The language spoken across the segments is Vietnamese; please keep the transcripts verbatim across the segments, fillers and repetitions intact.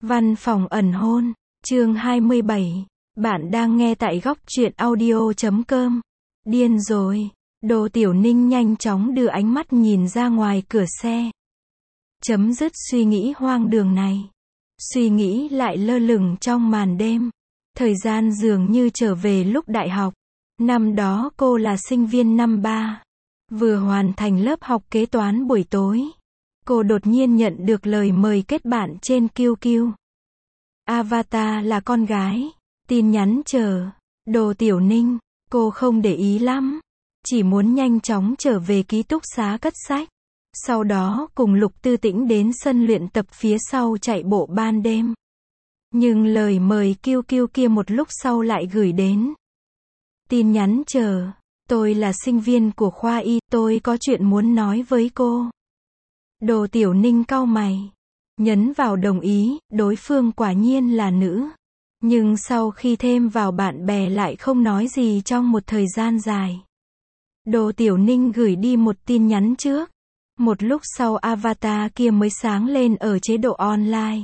Văn phòng ẩn hôn, chương hai mươi bảy. Bạn đang nghe tại góc truyện audio chấm com. Điên rồi. Đồ Tiểu Ninh nhanh chóng đưa ánh mắt nhìn ra ngoài cửa xe. Chấm dứt suy nghĩ hoang đường này. Suy nghĩ lại lơ lửng trong màn đêm. Thời gian dường như trở về lúc đại học. Năm đó cô là sinh viên năm ba. Vừa hoàn thành lớp học kế toán buổi tối. Cô đột nhiên nhận được lời mời kết bạn trên quy quy. Avatar là con gái. Tin nhắn chờ. Đồ Tiểu Ninh. Cô không để ý lắm. Chỉ muốn nhanh chóng trở về ký túc xá cất sách. Sau đó cùng Lục Tư Tĩnh đến sân luyện tập phía sau chạy bộ ban đêm. Nhưng lời mời quy quy kia một lúc sau lại gửi đến. Tin nhắn chờ. Tôi là sinh viên của khoa y, tôi có chuyện muốn nói với cô. Đồ Tiểu Ninh cau mày. Nhấn vào đồng ý, đối phương quả nhiên là nữ. Nhưng sau khi thêm vào bạn bè lại không nói gì trong một thời gian dài. Đồ Tiểu Ninh gửi đi một tin nhắn trước. Một lúc sau avatar kia mới sáng lên ở chế độ online.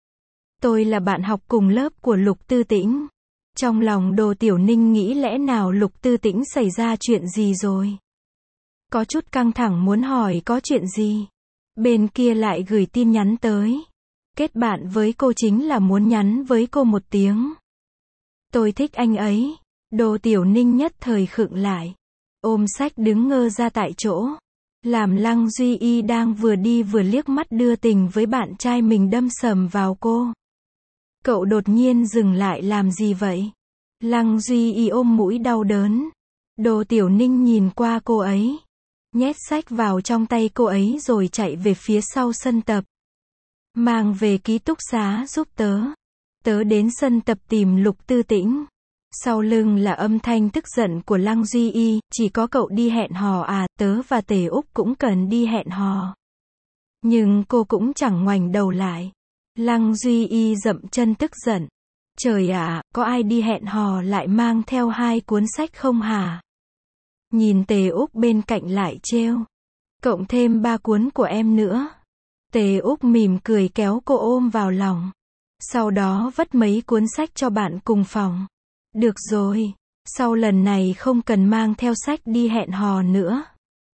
Tôi là bạn học cùng lớp của Lục Tư Tĩnh. Trong lòng Đồ Tiểu Ninh nghĩ lẽ nào Lục Tư Tĩnh xảy ra chuyện gì rồi. Có chút căng thẳng muốn hỏi có chuyện gì. Bên kia lại gửi tin nhắn tới. Kết bạn với cô chính là muốn nhắn với cô một tiếng. Tôi thích anh ấy. Đồ Tiểu Ninh nhất thời khựng lại. Ôm sách đứng ngơ ra tại chỗ. Làm Lăng Duy Y đang vừa đi vừa liếc mắt đưa tình với bạn trai mình đâm sầm vào cô. Cậu đột nhiên dừng lại làm gì vậy? Lăng Duy Y ôm mũi đau đớn. Đồ Tiểu Ninh nhìn qua cô ấy. Nhét sách vào trong tay cô ấy rồi chạy về phía sau sân tập. Mang về ký túc xá giúp tớ. Tớ đến sân tập tìm Lục Tư Tĩnh. Sau lưng là âm thanh tức giận của Lăng Duy Y, chỉ có cậu đi hẹn hò à, tớ và Tề Úc cũng cần đi hẹn hò. Nhưng cô cũng chẳng ngoảnh đầu lại. Lăng Duy Y dậm chân tức giận. Trời ạ, có ai đi hẹn hò lại mang theo hai cuốn sách không hả? Nhìn Tề Úc bên cạnh lại trêu. Cộng thêm ba cuốn của em nữa. Tề Úc mỉm cười kéo cô ôm vào lòng. Sau đó vất mấy cuốn sách cho bạn cùng phòng. Được rồi, sau lần này không cần mang theo sách đi hẹn hò nữa.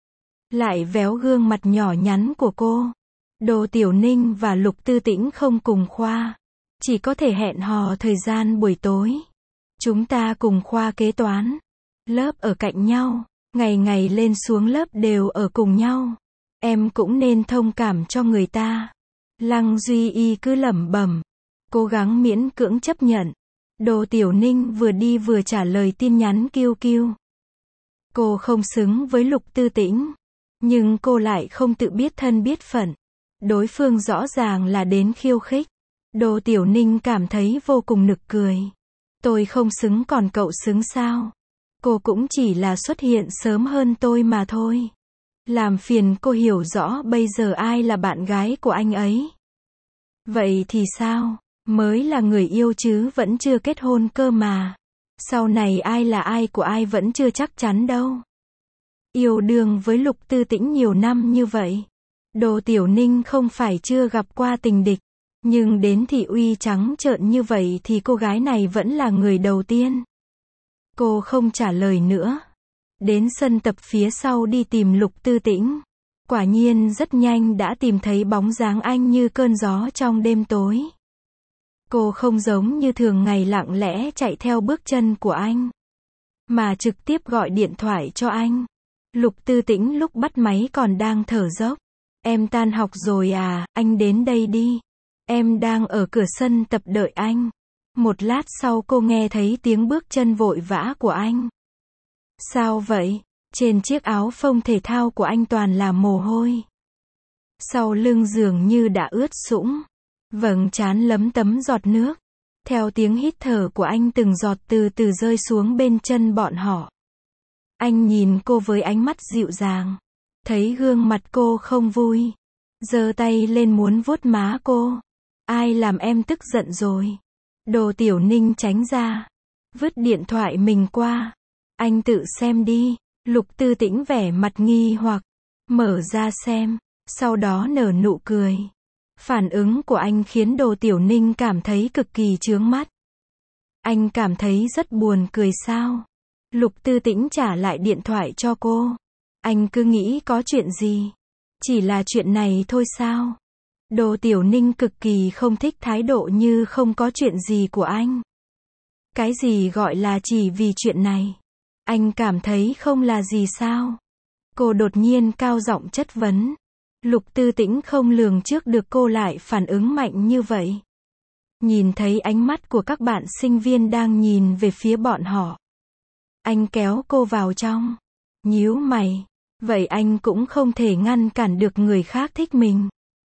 Lại véo gương mặt nhỏ nhắn của cô. Đồ Tiểu Ninh và Lục Tư Tĩnh không cùng khoa. Chỉ có thể hẹn hò thời gian buổi tối. Chúng ta cùng khoa kế toán. Lớp ở cạnh nhau. Ngày ngày lên xuống lớp đều ở cùng nhau. Em cũng nên thông cảm cho người ta. Lăng Duy Y cứ lẩm bẩm. Cố gắng miễn cưỡng chấp nhận. Đồ Tiểu Ninh vừa đi vừa trả lời tin nhắn quy quy. Cô không xứng với Lục Tư Tĩnh. Nhưng cô lại không tự biết thân biết phận. Đối phương rõ ràng là đến khiêu khích. Đồ Tiểu Ninh cảm thấy vô cùng nực cười. Tôi không xứng còn cậu xứng sao? Cô cũng chỉ là xuất hiện sớm hơn tôi mà thôi. Làm phiền cô hiểu rõ bây giờ ai là bạn gái của anh ấy. Vậy thì sao? Mới là người yêu chứ vẫn chưa kết hôn cơ mà. Sau này ai là ai của ai vẫn chưa chắc chắn đâu. Yêu đương với Lục Tư Tĩnh nhiều năm như vậy. Đồ Tiểu Ninh không phải chưa gặp qua tình địch. Nhưng đến thị uy trắng trợn như vậy thì cô gái này vẫn là người đầu tiên. Cô không trả lời nữa. Đến sân tập phía sau đi tìm Lục Tư Tĩnh. Quả nhiên rất nhanh đã tìm thấy bóng dáng anh như cơn gió trong đêm tối. Cô không giống như thường ngày lặng lẽ chạy theo bước chân của anh. Mà trực tiếp gọi điện thoại cho anh. Lục Tư Tĩnh lúc bắt máy còn đang thở dốc. Em tan học rồi à, anh đến đây đi. Em đang ở cửa sân tập đợi anh. Một lát sau cô nghe thấy tiếng bước chân vội vã của anh. Sao vậy? Trên chiếc áo phông thể thao của anh toàn là mồ hôi. Sau lưng dường như đã ướt sũng. Vầng trán lấm tấm giọt nước. Theo tiếng hít thở của anh từng giọt từ từ rơi xuống bên chân bọn họ. Anh nhìn cô với ánh mắt dịu dàng. Thấy gương mặt cô không vui. Giơ tay lên muốn vuốt má cô. Ai làm em tức giận rồi? Đồ Tiểu Ninh tránh ra. Vứt điện thoại mình qua. Anh tự xem đi. Lục Tư Tĩnh vẻ mặt nghi hoặc. Mở ra xem. Sau đó nở nụ cười. Phản ứng của anh khiến Đồ Tiểu Ninh cảm thấy cực kỳ chướng mắt. Anh cảm thấy rất buồn cười sao? Lục Tư Tĩnh trả lại điện thoại cho cô. Anh cứ nghĩ có chuyện gì? Chỉ là chuyện này thôi sao? Đồ Tiểu Ninh cực kỳ không thích thái độ như không có chuyện gì của anh. Cái gì gọi là chỉ vì chuyện này? Anh cảm thấy không là gì sao? Cô đột nhiên cao giọng chất vấn. Lục Tư Tĩnh không lường trước được cô lại phản ứng mạnh như vậy. Nhìn thấy ánh mắt của các bạn sinh viên đang nhìn về phía bọn họ. Anh kéo cô vào trong. Nhíu mày. Vậy anh cũng không thể ngăn cản được người khác thích mình.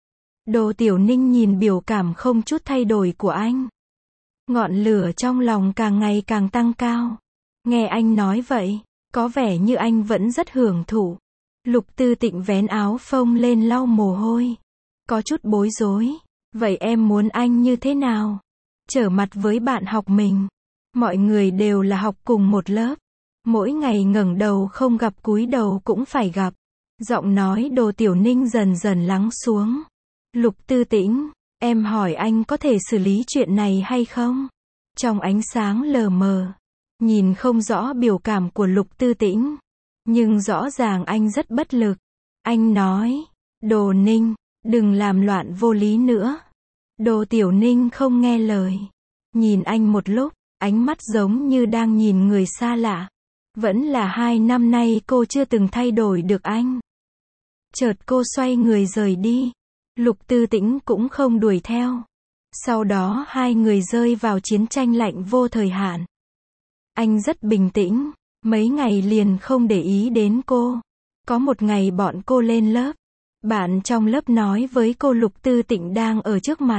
Đồ Tiểu Ninh nhìn biểu cảm không chút thay đổi của anh. Ngọn lửa trong lòng càng ngày càng tăng cao. Nghe anh nói vậy, có vẻ như anh vẫn rất hưởng thụ. Lục Tư Tịnh vén áo phông lên lau mồ hôi. Có chút bối rối. Vậy em muốn anh như thế nào? Trở mặt với bạn học mình. Mọi người đều là học cùng một lớp. Mỗi ngày ngẩng đầu không gặp cúi đầu cũng phải gặp. Giọng nói Đồ Tiểu Ninh dần dần lắng xuống. Lục Tư Tĩnh, em hỏi anh có thể xử lý chuyện này hay không? Trong ánh sáng lờ mờ, nhìn không rõ biểu cảm của Lục Tư Tĩnh. Nhưng rõ ràng anh rất bất lực. Anh nói, Đồ Ninh, đừng làm loạn vô lý nữa. Đồ Tiểu Ninh không nghe lời. Nhìn anh một lúc, ánh mắt giống như đang nhìn người xa lạ. Vẫn là hai năm nay cô chưa từng thay đổi được anh. Chợt cô xoay người rời đi. Lục Tư Tĩnh cũng không đuổi theo. Sau đó hai người rơi vào chiến tranh lạnh vô thời hạn. Anh rất bình tĩnh, mấy ngày liền không để ý đến cô. Có một ngày bọn cô lên lớp. Bạn trong lớp nói với cô Lục Tư Tĩnh đang ở trước mặt.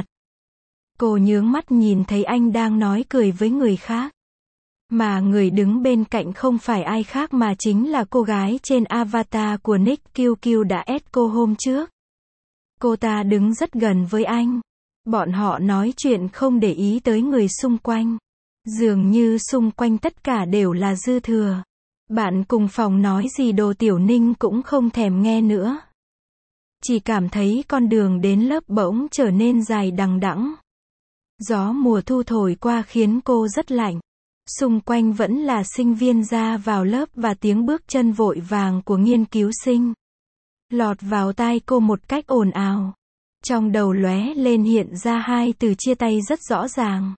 Cô nhướng mắt nhìn thấy anh đang nói cười với người khác. Mà người đứng bên cạnh không phải ai khác mà chính là cô gái trên avatar của Nick Q Q đã add cô hôm trước. Cô ta đứng rất gần với anh. Bọn họ nói chuyện không để ý tới người xung quanh. Dường như xung quanh tất cả đều là dư thừa. Bạn cùng phòng nói gì Đồ Tiểu Ninh cũng không thèm nghe nữa. Chỉ cảm thấy con đường đến lớp bỗng trở nên dài đằng đẵng. Gió mùa thu thổi qua khiến cô rất lạnh. Xung quanh vẫn là sinh viên ra vào lớp và tiếng bước chân vội vàng của nghiên cứu sinh. Lọt vào tai cô một cách ồn ào. Trong đầu lóe lên hiện ra hai từ chia tay rất rõ ràng.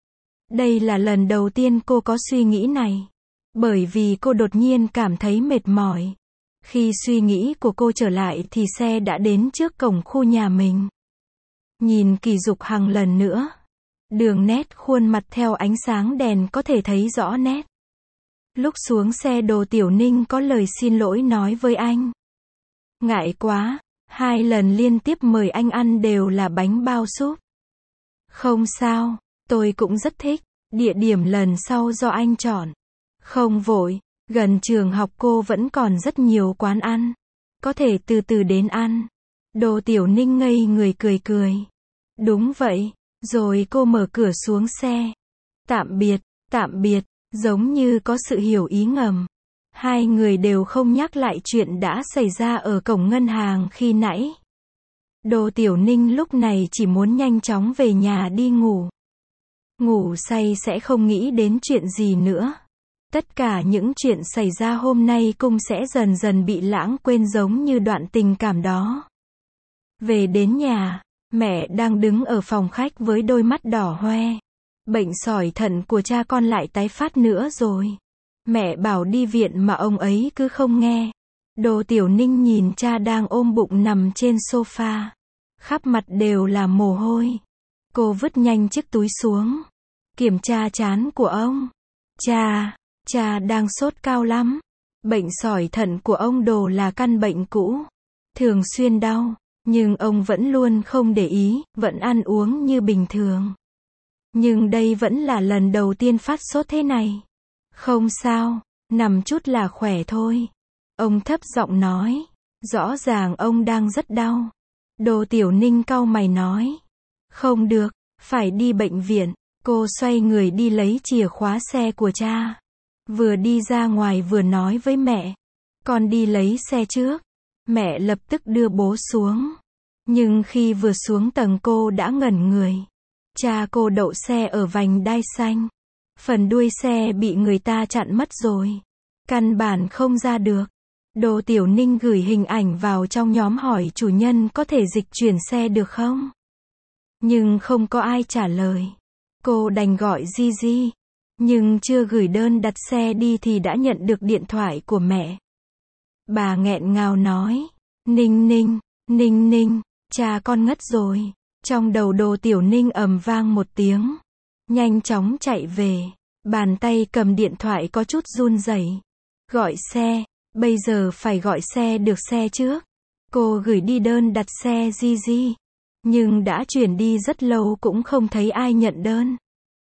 Đây là lần đầu tiên cô có suy nghĩ này. Bởi vì cô đột nhiên cảm thấy mệt mỏi. Khi suy nghĩ của cô trở lại thì xe đã đến trước cổng khu nhà mình. Nhìn Kỳ Dục Hằng lần nữa. Đường nét khuôn mặt theo ánh sáng đèn có thể thấy rõ nét. Lúc xuống xe Đồ Tiểu Ninh có lời xin lỗi nói với anh. Ngại quá, hai lần liên tiếp mời anh ăn đều là bánh bao súp. Không sao, tôi cũng rất thích, địa điểm lần sau do anh chọn. Không vội, gần trường học cô vẫn còn rất nhiều quán ăn. Có thể từ từ đến ăn. Đồ Tiểu Ninh ngây người cười cười. Đúng vậy, rồi cô mở cửa xuống xe. Tạm biệt, tạm biệt, giống như có sự hiểu ý ngầm. Hai người đều không nhắc lại chuyện đã xảy ra ở cổng ngân hàng khi nãy. Đồ Tiểu Ninh lúc này chỉ muốn nhanh chóng về nhà đi ngủ. Ngủ say sẽ không nghĩ đến chuyện gì nữa. Tất cả những chuyện xảy ra hôm nay cũng sẽ dần dần bị lãng quên giống như đoạn tình cảm đó. Về đến nhà, mẹ đang đứng ở phòng khách với đôi mắt đỏ hoe. Bệnh sỏi thận của cha con lại tái phát nữa rồi. Mẹ bảo đi viện mà ông ấy cứ không nghe. Đồ Tiểu Ninh nhìn cha đang ôm bụng nằm trên sofa. Khắp mặt đều là mồ hôi. Cô vứt nhanh chiếc túi xuống. Kiểm tra trán của ông. Cha, cha đang sốt cao lắm. Bệnh sỏi thận của ông Đồ là căn bệnh cũ. Thường xuyên đau. Nhưng ông vẫn luôn không để ý, vẫn ăn uống như bình thường. Nhưng đây vẫn là lần đầu tiên phát sốt thế này. Không sao, nằm chút là khỏe thôi. Ông thấp giọng nói. Rõ ràng ông đang rất đau. Đồ Tiểu Ninh cau mày nói. Không được, phải đi bệnh viện. Cô xoay người đi lấy chìa khóa xe của cha. Vừa đi ra ngoài vừa nói với mẹ. Con đi lấy xe trước. Mẹ lập tức đưa bố xuống. Nhưng khi vừa xuống tầng cô đã ngẩn người. Cha cô đậu xe ở vành đai xanh. Phần đuôi xe bị người ta chặn mất rồi. Căn bản không ra được. Đỗ Tiểu Ninh gửi hình ảnh vào trong nhóm hỏi chủ nhân có thể dịch chuyển xe được không? Nhưng không có ai trả lời. Cô đành gọi Gigi. Nhưng chưa gửi đơn đặt xe đi thì đã nhận được điện thoại của mẹ. Bà nghẹn ngào nói. Ninh Ninh, Ninh Ninh, cha con ngất rồi. Trong đầu Đỗ Tiểu Ninh ầm vang một tiếng. Nhanh chóng chạy về. Bàn tay cầm điện thoại có chút run rẩy. Gọi xe. Bây giờ phải gọi xe được xe trước. Cô gửi đi đơn đặt xe Gigi. Nhưng đã chuyển đi rất lâu cũng không thấy ai nhận đơn.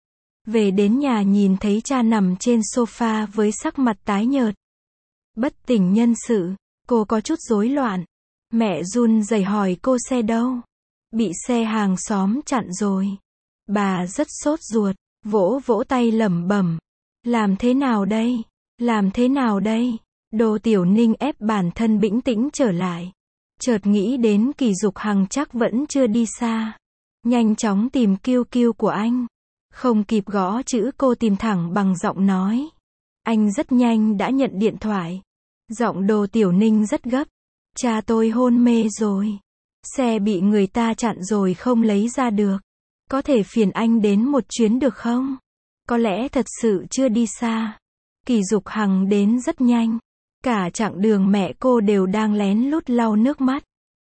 Về đến nhà nhìn thấy cha nằm trên sofa với sắc mặt tái nhợt. Bất tỉnh nhân sự. Cô có chút rối loạn. Mẹ run rẩy hỏi cô xe đâu? Bị xe hàng xóm chặn rồi. Bà rất sốt ruột. Vỗ vỗ tay lẩm bẩm. Làm thế nào đây? Làm thế nào đây? Đỗ Tiểu Ninh ép bản thân bình tĩnh trở lại. Chợt nghĩ đến Kỳ Dục Hằng chắc vẫn chưa đi xa. Nhanh chóng tìm Kiêu Kiêu của anh. Không kịp gõ chữ cô tìm thẳng bằng giọng nói. Anh rất nhanh đã nhận điện thoại. Giọng Đỗ Tiểu Ninh rất gấp. Cha tôi hôn mê rồi. Xe bị người ta chặn rồi không lấy ra được. Có thể phiền anh đến một chuyến được không? Có lẽ thật sự chưa đi xa. Kỳ Dục Hằng đến rất nhanh. Cả chặng đường mẹ cô đều đang lén lút lau nước mắt.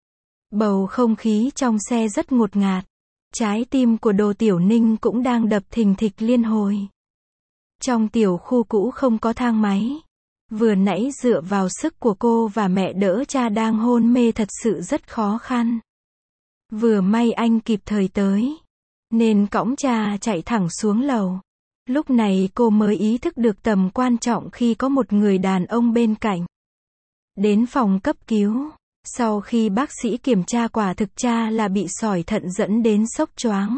Bầu không khí trong xe rất ngột ngạt. Trái tim của Đỗ Tiểu Ninh cũng đang đập thình thịch liên hồi. Trong tiểu khu cũ không có thang máy. Vừa nãy dựa vào sức của cô và mẹ đỡ cha đang hôn mê thật sự rất khó khăn. Vừa may anh kịp thời tới. Nên cõng cha chạy thẳng xuống lầu. Lúc này cô mới ý thức được tầm quan trọng khi có một người đàn ông bên cạnh. Đến phòng cấp cứu. Sau khi bác sĩ kiểm tra quả thực cha là bị sỏi thận dẫn đến sốc choáng.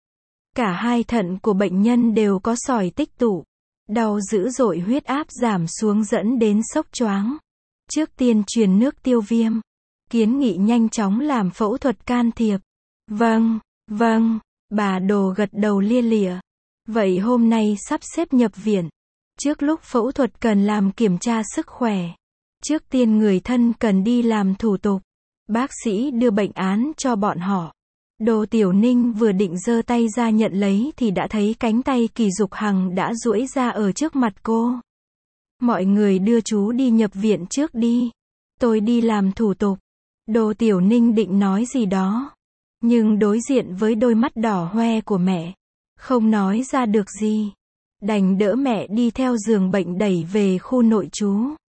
Cả hai thận của bệnh nhân đều có sỏi tích tụ. Đau dữ dội, huyết áp giảm xuống dẫn đến sốc choáng. Trước tiên truyền nước tiêu viêm. Kiến nghị nhanh chóng làm phẫu thuật can thiệp. Vâng, vâng, bà Đỗ gật đầu lia lịa. Vậy hôm nay sắp xếp nhập viện. Trước lúc phẫu thuật cần làm kiểm tra sức khỏe. Trước tiên người thân cần đi làm thủ tục. Bác sĩ đưa bệnh án cho bọn họ. Đỗ Tiểu Ninh vừa định giơ tay ra nhận lấy thì đã thấy cánh tay Kỳ Dục Hằng đã duỗi ra ở trước mặt cô. Mọi người đưa chú đi nhập viện trước đi. Tôi đi làm thủ tục. Đỗ Tiểu Ninh định nói gì đó. Nhưng đối diện với đôi mắt đỏ hoe của mẹ. Không nói ra được gì. Đành đỡ mẹ đi theo giường bệnh đẩy về khu nội trú.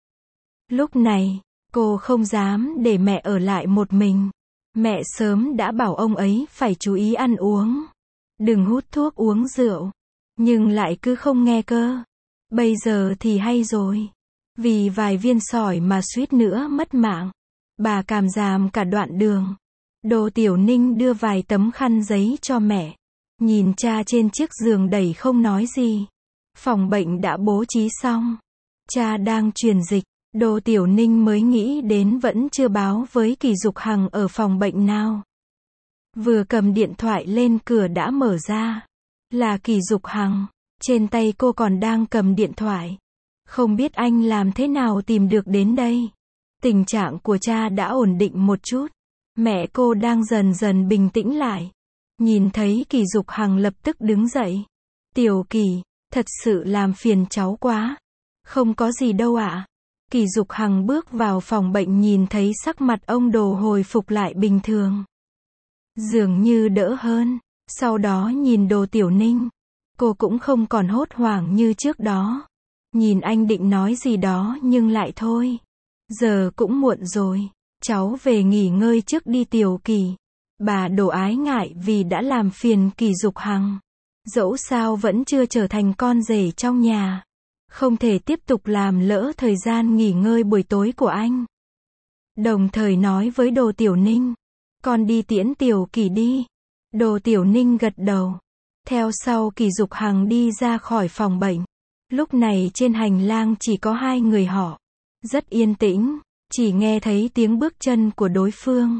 Lúc này, cô không dám để mẹ ở lại một mình. Mẹ sớm đã bảo ông ấy phải chú ý ăn uống. Đừng hút thuốc uống rượu. Nhưng lại cứ không nghe cơ. Bây giờ thì hay rồi. Vì vài viên sỏi mà suýt nữa mất mạng. Bà cảm giảm cả đoạn đường. Đỗ Tiểu Ninh đưa vài tấm khăn giấy cho mẹ. Nhìn cha trên chiếc giường đẩy không nói gì. Phòng bệnh đã bố trí xong. Cha đang truyền dịch. Đỗ Tiểu Ninh mới nghĩ đến vẫn chưa báo với Kỳ Dục Hằng ở phòng bệnh nào. Vừa cầm điện thoại lên cửa đã mở ra. Là Kỳ Dục Hằng. Trên tay cô còn đang cầm điện thoại. Không biết anh làm thế nào tìm được đến đây. Tình trạng của cha đã ổn định một chút. Mẹ cô đang dần dần bình tĩnh lại. Nhìn thấy Kỳ Dục Hằng lập tức đứng dậy. Tiểu Kỳ, thật sự làm phiền cháu quá. Không có gì đâu ạ. Kỳ Dục Hằng bước vào phòng bệnh nhìn thấy sắc mặt ông Đỗ hồi phục lại bình thường. Dường như đỡ hơn. Sau đó nhìn Đỗ Tiểu Ninh. Cô cũng không còn hốt hoảng như trước đó. Nhìn anh định nói gì đó nhưng lại thôi. Giờ cũng muộn rồi. Cháu về nghỉ ngơi trước đi Tiểu Kỳ. Bà Đỗ ái ngại vì đã làm phiền Kỳ Dục Hằng. Dẫu sao vẫn chưa trở thành con rể trong nhà. Không thể tiếp tục làm lỡ thời gian nghỉ ngơi buổi tối của anh. Đồng thời nói với Đỗ Tiểu Ninh. Con đi tiễn Tiểu Kỳ đi. Đỗ Tiểu Ninh gật đầu. Theo sau Kỳ Dục Hằng đi ra khỏi phòng bệnh. Lúc này trên hành lang chỉ có hai người họ. Rất yên tĩnh. Chỉ nghe thấy tiếng bước chân của đối phương.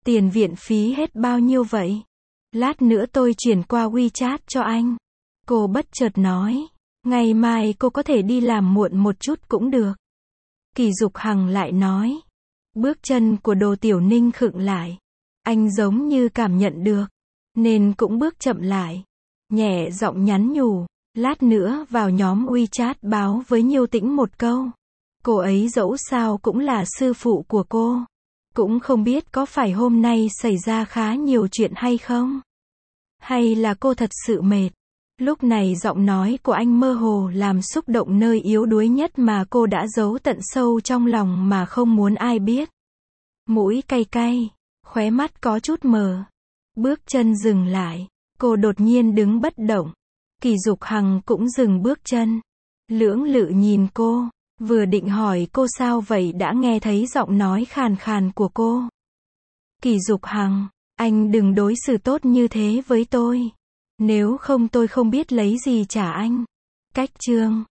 Tiền viện phí hết bao nhiêu vậy? Lát nữa tôi chuyển qua WeChat cho anh. Cô bất chợt nói. Ngày mai cô có thể đi làm muộn một chút cũng được. Kỳ Dục Hằng lại nói. Bước chân của Đồ Tiểu Ninh khựng lại. Anh giống như cảm nhận được, nên cũng bước chậm lại. Nhẹ giọng nhắn nhủ. Lát nữa vào nhóm WeChat báo với Nhiêu Tĩnh một câu. Cô ấy dẫu sao cũng là sư phụ của cô. Cũng không biết có phải hôm nay xảy ra khá nhiều chuyện hay không? Hay là cô thật sự mệt? Lúc này giọng nói của anh mơ hồ làm xúc động nơi yếu đuối nhất mà cô đã giấu tận sâu trong lòng mà không muốn ai biết. Mũi cay cay, khóe mắt có chút mờ. Bước chân dừng lại, cô đột nhiên đứng bất động. Kỳ Dục Hằng cũng dừng bước chân. Lưỡng lự nhìn cô, vừa định hỏi cô sao vậy đã nghe thấy giọng nói khàn khàn của cô. Kỳ Dục Hằng, anh đừng đối xử tốt như thế với tôi. Nếu không tôi không biết lấy gì trả anh. Cách chương